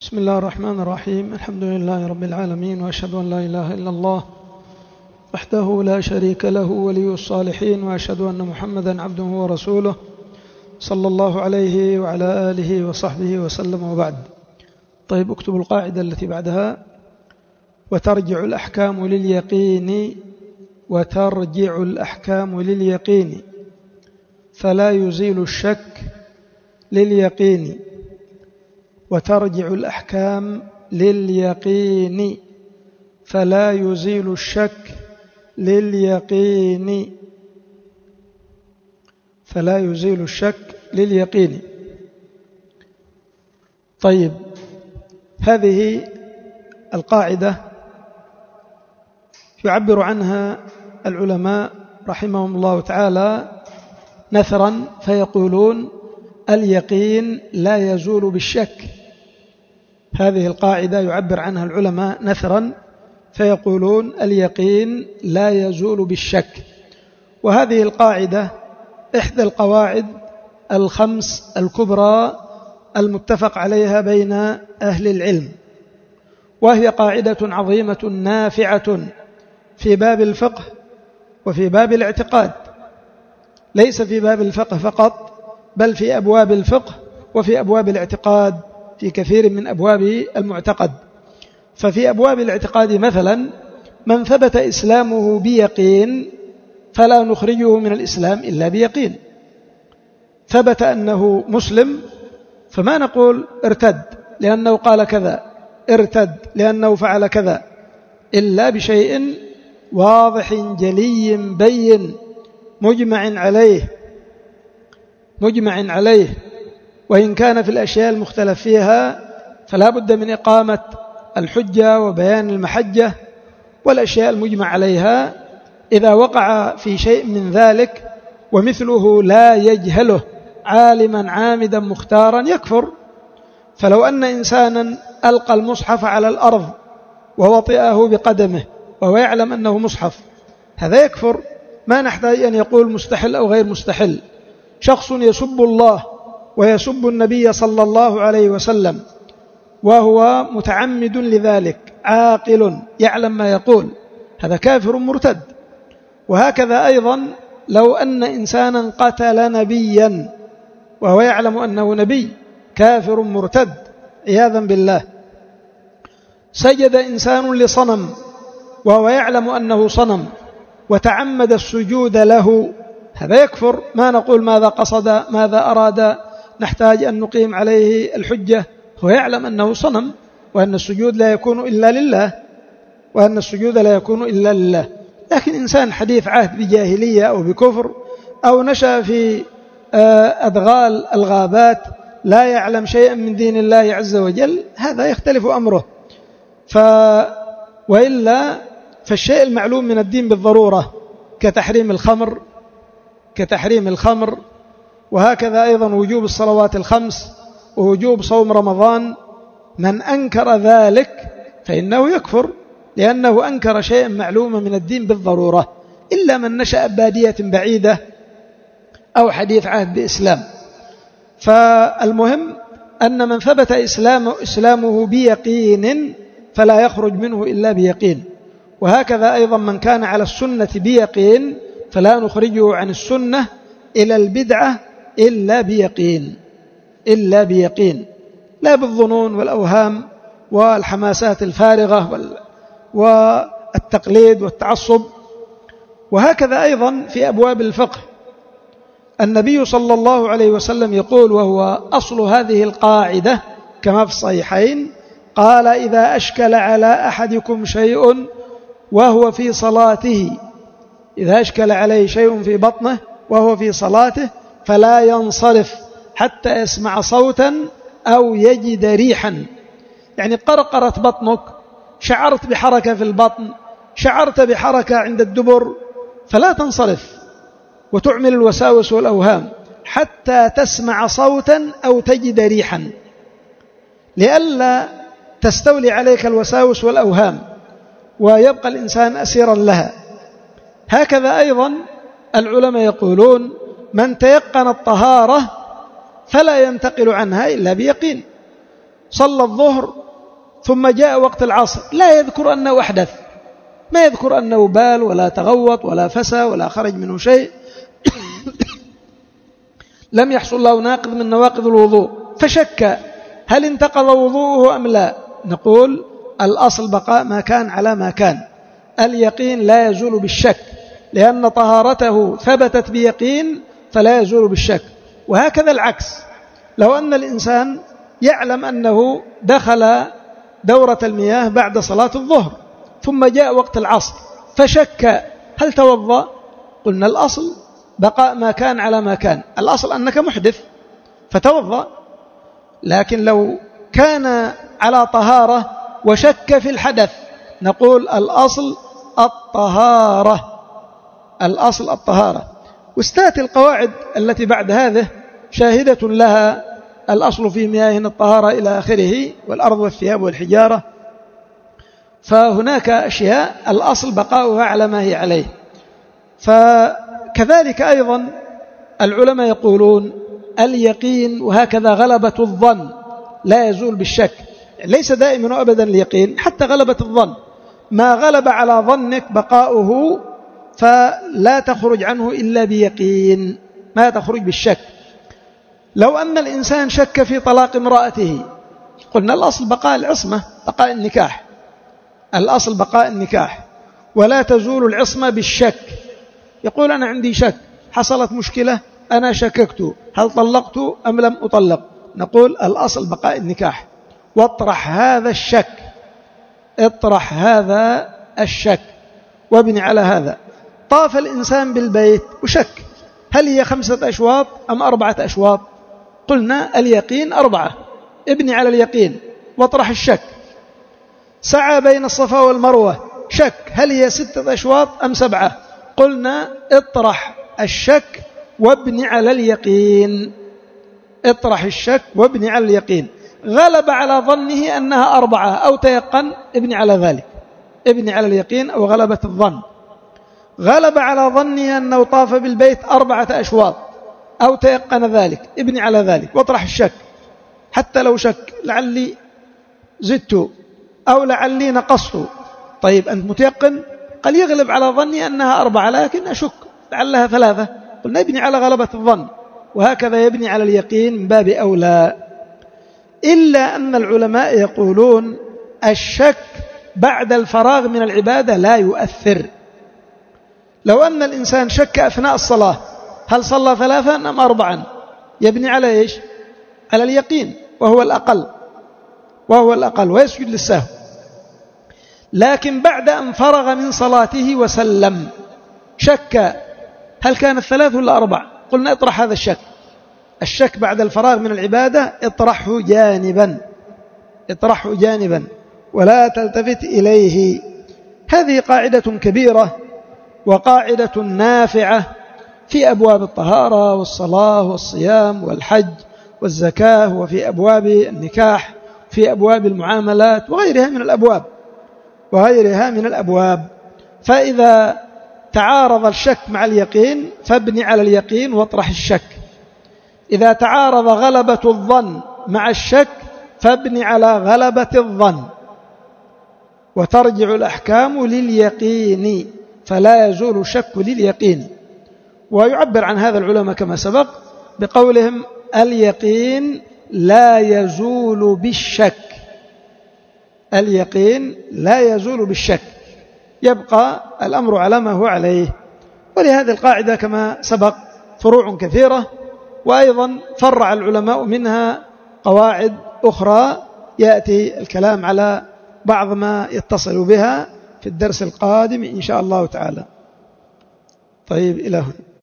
بسم الله الرحمن الرحيم. الحمد لله رب العالمين، وأشهد أن لا إله إلا الله وحده لا شريك له ولي الصالحين، وأشهد أن محمدا عبده ورسوله صلى الله عليه وعلى آله وصحبه وسلم، وبعد. طيب، اكتبوا القاعدة التي بعدها: وترجع الأحكام لليقين، وترجع الأحكام لليقين فلا يزيل الشك لليقين، وترجع الأحكام لليقين فلا يزيل الشك لليقين، فلا يزيل الشك لليقين. طيب، هذه القاعدة يعبر عنها العلماء رحمهم الله تعالى نثرا فيقولون: اليقين لا يزول بالشك. هذه القاعدة يعبر عنها العلماء نثرا فيقولون: اليقين لا يزول بالشك. وهذه القاعدة إحدى القواعد الخمس الكبرى المتفق عليها بين أهل العلم، وهي قاعدة عظيمة نافعة في باب الفقه وفي باب الاعتقاد، ليس في باب الفقه فقط، بل في أبواب الفقه وفي أبواب الاعتقاد، في كثير من أبواب المعتقد. ففي أبواب الاعتقاد مثلا: من ثبت إسلامه بيقين فلا نخرجه من الإسلام إلا بيقين. ثبت أنه مسلم فما نقول ارتد لأنه قال كذا، ارتد لأنه فعل كذا، إلا بشيء واضح جلي بين مجمع عليه. وإن كان في الأشياء المختلف فيها فلا بد من إقامة الحجة وبيان المحجة. والأشياء المجمع عليها إذا وقع في شيء من ذلك ومثله لا يجهله عالما عامدا مختارا يكفر. فلو أن إنسانا ألقى المصحف على الأرض ووطئه بقدمه وهو يعلم أنه مصحف، هذا يكفر، ما نحتاج أن يقول مستحل أو غير مستحل. شخص يسب الله ويسب النبي صلى الله عليه وسلم وهو متعمد لذلك، عاقل يعلم ما يقول، هذا كافر مرتد. وهكذا أيضا لو أن إنسانا قتل نبيا وهو يعلم أنه نبي، كافر مرتد عياذا بالله. سجد إنسان لصنم وهو يعلم أنه صنم وتعمد السجود له، هذا يكفر، ما نقول ماذا قصد ماذا أراد، نحتاج أن نقيم عليه الحجة. هو يعلم أنه صنم وأن السجود لا يكون إلا لله، لكن إنسان حديث عهد بجاهلية أو بكفر أو نشأ في أدغال الغابات لا يعلم شيئا من دين الله عز وجل، هذا يختلف أمره. وإلا فالشيء المعلوم من الدين بالضرورة كتحريم الخمر، وهكذا أيضا وجوب الصلوات الخمس ووجوب صوم رمضان، من أنكر ذلك فإنه يكفر، لأنه أنكر شيئا معلوما من الدين بالضرورة، إلا من نشأ بادية بعيدة أو حديث عهد بإسلام. فالمهم أن من ثبت إسلامه بيقين فلا يخرج منه إلا بيقين. وهكذا أيضا من كان على السنة بيقين فلا نخرجه عن السنة إلى البدعة إلا بيقين، لا بالظنون والأوهام والحماسات الفارغة والتقليد والتعصب. وهكذا أيضا في أبواب الفقه، النبي صلى الله عليه وسلم يقول، وهو أصل هذه القاعدة كما في الصحيحين، قال: إذا أشكل على أحدكم شيء وهو في صلاته، إذا أشكل عليه شيء في بطنه وهو في صلاته فلا ينصرف حتى يسمع صوتا أو يجد ريحا. يعني قرقرت بطنك، شعرت بحركة في البطن، شعرت بحركة عند الدبر، فلا تنصرف وتعمل الوساوس والأوهام حتى تسمع صوتا أو تجد ريحا، لئلا تستولي عليك الوساوس والأوهام ويبقى الإنسان أسيرا لها. هكذا أيضا العلماء يقولون: من تيقن الطهارة فلا ينتقل عنها إلا بيقين. صلى الظهر ثم جاء وقت العصر لا يذكر أنه أحدث، ما يذكر أنه بال ولا تغوط ولا فسى ولا خرج منه شيء، لم يحصل له ناقض من نواقض الوضوء، فشك هل انتقض وضوءه أم لا؟ نقول الأصل بقاء ما كان على ما كان، اليقين لا يزول بالشك، لأن طهارته ثبتت بيقين فلا يزول بالشك. وهكذا العكس، لو أن الإنسان يعلم أنه دخل دورة المياه بعد صلاة الظهر ثم جاء وقت العصر فشك هل توضأ؟ قلنا الأصل بقاء ما كان على ما كان، الأصل أنك محدث فتوضأ. لكن لو كان على طهارة وشك في الحدث نقول الأصل الطهارة، الأصل الطهارة. واستاتي القواعد التي بعد هذه شاهدة لها، الأصل في مياهنا الطهارة إلى آخره، والأرض والثياب والحجارة. فهناك أشياء الأصل بقاؤها على ما هي عليه. فكذلك أيضا العلماء يقولون اليقين وهكذا غلبة الظن لا يزول بالشك، ليس دائما وأبدا اليقين، حتى غلبة الظن ما غلب على ظنك بقاؤه فلا تخرج عنه إلا بيقين، ما تخرج بالشك. لو أن الإنسان شك في طلاق امرأته قلنا الأصل بقاء العصمة، بقاء النكاح، الأصل بقاء النكاح، ولا تزول العصمة بالشك. يقول أنا عندي شك، حصلت مشكلة أنا شككت هل طلقت أم لم أطلق، نقول الأصل بقاء النكاح، واطرح هذا الشك، اطرح هذا الشك وابني على هذا. طاف الإنسان بالبيت وشك هل هي 5 أشواط أم 4 أشواط، قلنا اليقين 4، ابني على اليقين واطرح الشك. سعى بين الصفا والمروة شك هل هي 6 أشواط أم 7، قلنا اطرح الشك وابني على اليقين، اطرح الشك وابني على اليقين. غلب على ظنه أنها 4 أو تيقن، ابني على ذلك، ابني على اليقين أو غلبة الظن. غلب على ظنه أنه طاف بالبيت 4 أشواط أو تيقن ذلك، ابني على ذلك واطرح الشك، حتى لو شك لعلي زدت أو لعلي نقصت. طيب أنت متيقن؟ قال يغلب على ظني أنها 4 لكن أشك لعلها 3، قلنا يبني على غلبة الظن، وهكذا يبني على اليقين من باب أولى. إلا أن العلماء يقولون الشك بعد الفراغ من العبادة لا يؤثر. لو أن الإنسان شك أثناء الصلاة هل صلى 3 أم 4، يبني على إيش؟ على اليقين، وهو الأقل ويسجد للسهو. لكن بعد أن فرغ من صلاته وسلم شك هل كانت 3 ولا 4، قلنا اطرح هذا الشك، الشك بعد الفراغ من العبادة اطرحه جانبا ولا تلتفت إليه. هذه قاعدة كبيرة وقاعدة نافعة في أبواب الطهارة والصلاة والصيام والحج والزكاة، وفي أبواب النكاح، في أبواب المعاملات وغيرها من الأبواب. فإذا تعارض الشك مع اليقين فابني على اليقين واطرح الشك، إذا تعارض غلبة الظن مع الشك فابني على غلبة الظن، وترجع الأحكام لليقين فلا يزول الشك لليقين. ويعبر عن هذا العلماء كما سبق بقولهم اليقين لا يزول بالشك، اليقين لا يزول بالشك، يبقى الأمر على ما هو عليه. ولهذه القاعدة كما سبق فروع كثيرة، وأيضا فرع العلماء منها قواعد أخرى يأتي الكلام على بعض ما يتصل بها في الدرس القادم إن شاء الله تعالى. طيب إلى هنا.